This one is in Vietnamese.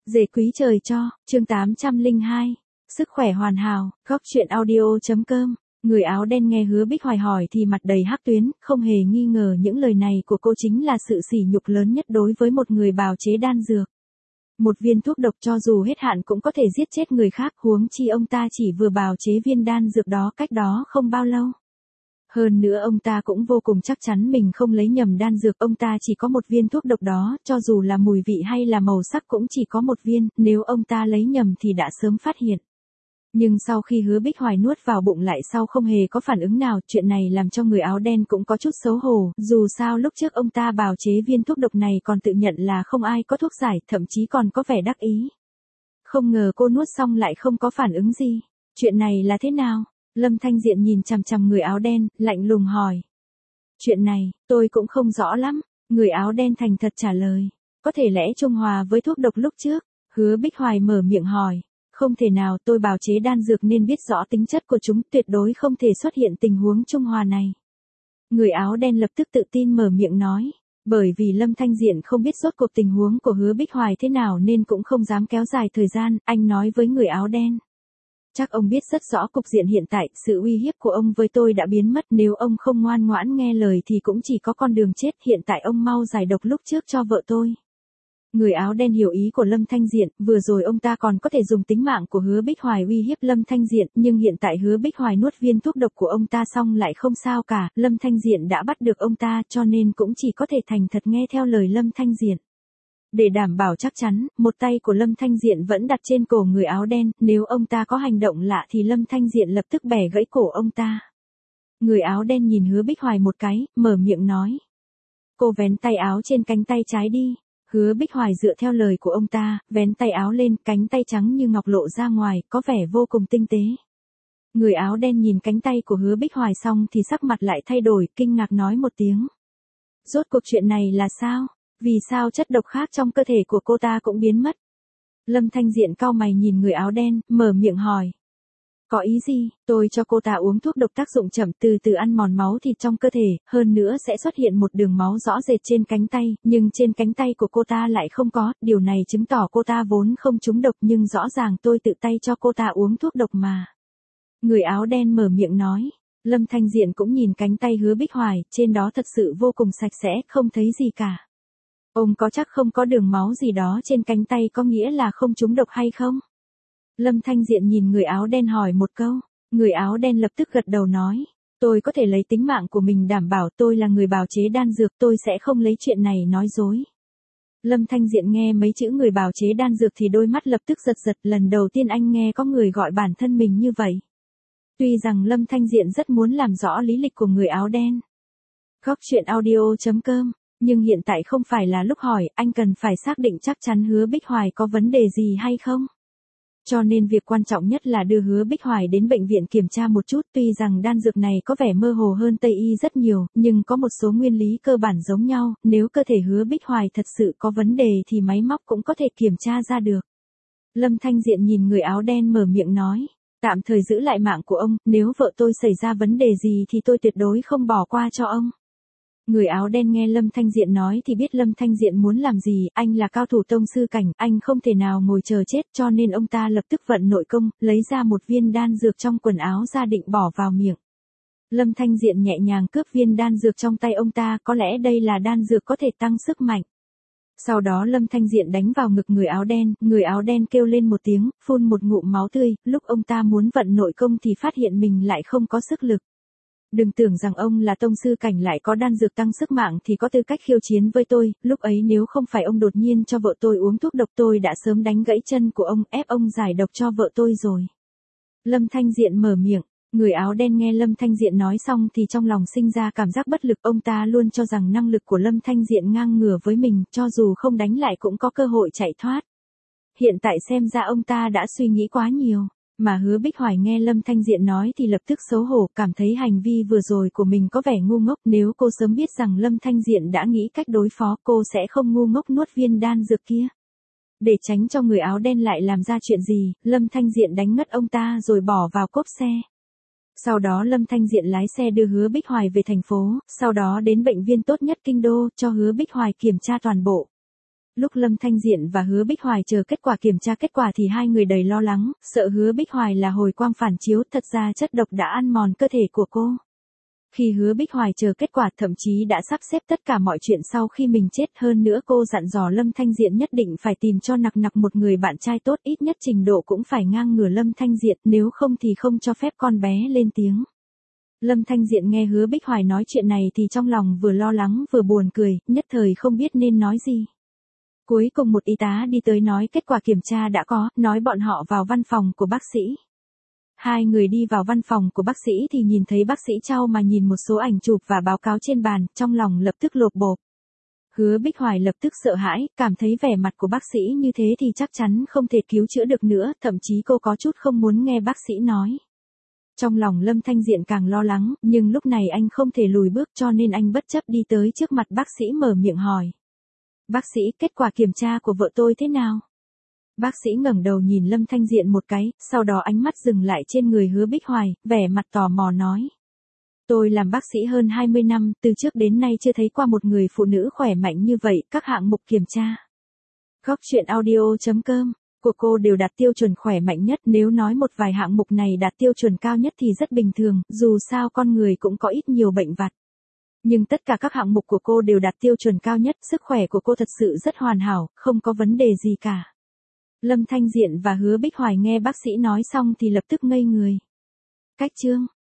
Dề quý trời cho, chương 802. Sức khỏe hoàn hảo, góc chuyện audio.com. Người áo đen nghe Hứa Bích Hoài hỏi thì mặt đầy hắc tuyến, không hề nghi ngờ những lời này của cô chính là sự sỉ nhục lớn nhất đối với một người bào chế đan dược. Một viên thuốc độc cho dù hết hạn cũng có thể giết chết người khác, huống chi ông ta chỉ vừa bào chế viên đan dược đó cách đó không bao lâu. Hơn nữa ông ta cũng vô cùng chắc chắn mình không lấy nhầm đan dược, ông ta chỉ có một viên thuốc độc đó, cho dù là mùi vị hay là màu sắc cũng chỉ có một viên, nếu ông ta lấy nhầm thì đã sớm phát hiện. Nhưng sau khi Hứa Bích Hoài nuốt vào bụng lại sau không hề có phản ứng nào, chuyện này làm cho người áo đen cũng có chút xấu hổ, dù sao lúc trước ông ta bào chế viên thuốc độc này còn tự nhận là không ai có thuốc giải, thậm chí còn có vẻ đắc ý. Không ngờ cô nuốt xong lại không có phản ứng gì, chuyện này là thế nào? Lâm Thanh Diện nhìn chằm chằm người áo đen, lạnh lùng hỏi. Chuyện này, tôi cũng không rõ lắm, người áo đen thành thật trả lời. Có thể lẽ trung hòa với thuốc độc lúc trước? Hứa Bích Hoài mở miệng hỏi. Không thể nào, tôi bào chế đan dược nên biết rõ tính chất của chúng, tuyệt đối không thể xuất hiện tình huống trung hòa này. Người áo đen lập tức tự tin mở miệng nói. Bởi vì Lâm Thanh Diện không biết rốt cuộc tình huống của Hứa Bích Hoài thế nào nên cũng không dám kéo dài thời gian, anh nói với người áo đen. Chắc ông biết rất rõ cục diện hiện tại, sự uy hiếp của ông với tôi đã biến mất, nếu ông không ngoan ngoãn nghe lời thì cũng chỉ có con đường chết, hiện tại ông mau giải độc lúc trước cho vợ tôi. Người áo đen hiểu ý của Lâm Thanh Diện, vừa rồi ông ta còn có thể dùng tính mạng của Hứa Bích Hoài uy hiếp Lâm Thanh Diện, nhưng hiện tại Hứa Bích Hoài nuốt viên thuốc độc của ông ta xong lại không sao cả, Lâm Thanh Diện đã bắt được ông ta cho nên cũng chỉ có thể thành thật nghe theo lời Lâm Thanh Diện. Để đảm bảo chắc chắn, một tay của Lâm Thanh Diện vẫn đặt trên cổ người áo đen, nếu ông ta có hành động lạ thì Lâm Thanh Diện lập tức bẻ gãy cổ ông ta. Người áo đen nhìn Hứa Bích Hoài một cái, mở miệng nói. Cô vén tay áo trên cánh tay trái đi. Hứa Bích Hoài dựa theo lời của ông ta, vén tay áo lên, cánh tay trắng như ngọc lộ ra ngoài, có vẻ vô cùng tinh tế. Người áo đen nhìn cánh tay của Hứa Bích Hoài xong thì sắc mặt lại thay đổi, kinh ngạc nói một tiếng. Rốt cuộc chuyện này là sao? Vì sao chất độc khác trong cơ thể của cô ta cũng biến mất? Lâm Thanh Diện cau mày nhìn người áo đen, mở miệng hỏi. Có ý gì? Tôi cho cô ta uống thuốc độc tác dụng chậm, từ từ ăn mòn máu thịt trong cơ thể, hơn nữa sẽ xuất hiện một đường máu rõ rệt trên cánh tay, nhưng trên cánh tay của cô ta lại không có, điều này chứng tỏ cô ta vốn không trúng độc, nhưng rõ ràng tôi tự tay cho cô ta uống thuốc độc mà. Người áo đen mở miệng nói. Lâm Thanh Diện cũng nhìn cánh tay Hứa Bích Hoài, trên đó thật sự vô cùng sạch sẽ, không thấy gì cả. Ông có chắc không có đường máu gì đó trên cánh tay có nghĩa là không trúng độc hay không? Lâm Thanh Diện nhìn người áo đen hỏi một câu, người áo đen lập tức gật đầu nói, tôi có thể lấy tính mạng của mình đảm bảo, tôi là người bào chế đan dược, tôi sẽ không lấy chuyện này nói dối. Lâm Thanh Diện nghe mấy chữ người bào chế đan dược thì đôi mắt lập tức giật giật, lần đầu tiên anh nghe có người gọi bản thân mình như vậy. Tuy rằng Lâm Thanh Diện rất muốn làm rõ lý lịch của người áo đen. Góc chuyện audio.com. Nhưng hiện tại không phải là lúc hỏi, anh cần phải xác định chắc chắn Hứa Bích Hoài có vấn đề gì hay không. Cho nên việc quan trọng nhất là đưa Hứa Bích Hoài đến bệnh viện kiểm tra một chút, tuy rằng đan dược này có vẻ mơ hồ hơn Tây y rất nhiều, nhưng có một số nguyên lý cơ bản giống nhau, nếu cơ thể Hứa Bích Hoài thật sự có vấn đề thì máy móc cũng có thể kiểm tra ra được. Lâm Thanh Diện nhìn người áo đen mở miệng nói, tạm thời giữ lại mạng của ông, nếu vợ tôi xảy ra vấn đề gì thì tôi tuyệt đối không bỏ qua cho ông. Người áo đen nghe Lâm Thanh Diện nói thì biết Lâm Thanh Diện muốn làm gì, anh là cao thủ tông sư cảnh, anh không thể nào ngồi chờ chết, cho nên ông ta lập tức vận nội công, lấy ra một viên đan dược trong quần áo ra định bỏ vào miệng. Lâm Thanh Diện nhẹ nhàng cướp viên đan dược trong tay ông ta, có lẽ đây là đan dược có thể tăng sức mạnh. Sau đó Lâm Thanh Diện đánh vào ngực người áo đen kêu lên một tiếng, phun một ngụm máu tươi, lúc ông ta muốn vận nội công thì phát hiện mình lại không có sức lực. Đừng tưởng rằng ông là tông sư cảnh lại có đan dược tăng sức mạnh thì có tư cách khiêu chiến với tôi, lúc ấy nếu không phải ông đột nhiên cho vợ tôi uống thuốc độc tôi đã sớm đánh gãy chân của ông, ép ông giải độc cho vợ tôi rồi. Lâm Thanh Diện mở miệng, người áo đen nghe Lâm Thanh Diện nói xong thì trong lòng sinh ra cảm giác bất lực, ông ta luôn cho rằng năng lực của Lâm Thanh Diện ngang ngửa với mình, cho dù không đánh lại cũng có cơ hội chạy thoát. Hiện tại xem ra ông ta đã suy nghĩ quá nhiều. Mà Hứa Bích Hoài nghe Lâm Thanh Diện nói thì lập tức xấu hổ, cảm thấy hành vi vừa rồi của mình có vẻ ngu ngốc, nếu cô sớm biết rằng Lâm Thanh Diện đã nghĩ cách đối phó cô sẽ không ngu ngốc nuốt viên đan dược kia. Để tránh cho người áo đen lại làm ra chuyện gì, Lâm Thanh Diện đánh ngất ông ta rồi bỏ vào cốp xe. Sau đó Lâm Thanh Diện lái xe đưa Hứa Bích Hoài về thành phố, sau đó đến bệnh viện tốt nhất kinh đô cho Hứa Bích Hoài kiểm tra toàn bộ. Lúc Lâm Thanh Diện và Hứa Bích Hoài chờ kết quả kiểm tra kết quả thì hai người đầy lo lắng, sợ Hứa Bích Hoài là hồi quang phản chiếu, thật ra chất độc đã ăn mòn cơ thể của cô. Khi Hứa Bích Hoài chờ kết quả thậm chí đã sắp xếp tất cả mọi chuyện sau khi mình chết, hơn nữa cô dặn dò Lâm Thanh Diện nhất định phải tìm cho nặc nặc một người bạn trai tốt, ít nhất trình độ cũng phải ngang ngửa Lâm Thanh Diện, nếu không thì không cho phép con bé lên tiếng. Lâm Thanh Diện nghe Hứa Bích Hoài nói chuyện này thì trong lòng vừa lo lắng vừa buồn cười, nhất thời không biết nên nói gì. Cuối cùng một y tá đi tới nói kết quả kiểm tra đã có, nói bọn họ vào văn phòng của bác sĩ. Hai người đi vào văn phòng của bác sĩ thì nhìn thấy bác sĩ Châu mà nhìn một số ảnh chụp và báo cáo trên bàn, trong lòng lập tức lột bột. Hứa Bích Hoài lập tức sợ hãi, cảm thấy vẻ mặt của bác sĩ như thế thì chắc chắn không thể cứu chữa được nữa, thậm chí cô có chút không muốn nghe bác sĩ nói. Trong lòng Lâm Thanh Diện càng lo lắng, nhưng lúc này anh không thể lùi bước cho nên anh bất chấp đi tới trước mặt bác sĩ mở miệng hỏi. Bác sĩ, kết quả kiểm tra của vợ tôi thế nào? Bác sĩ ngẩng đầu nhìn Lâm Thanh Diện một cái, sau đó ánh mắt dừng lại trên người Hứa Bích Hoài, vẻ mặt tò mò nói. Tôi làm bác sĩ hơn 20 năm, từ trước đến nay chưa thấy qua một người phụ nữ khỏe mạnh như vậy, các hạng mục kiểm tra. Góc truyện audio.com của cô đều đạt tiêu chuẩn khỏe mạnh nhất, nếu nói một vài hạng mục này đạt tiêu chuẩn cao nhất thì rất bình thường, dù sao con người cũng có ít nhiều bệnh vặt. Nhưng tất cả các hạng mục của cô đều đạt tiêu chuẩn cao nhất, sức khỏe của cô thật sự rất hoàn hảo, không có vấn đề gì cả. Lâm Thanh Diện và Hứa Bích Hoài nghe bác sĩ nói xong thì lập tức ngây người. Cách chương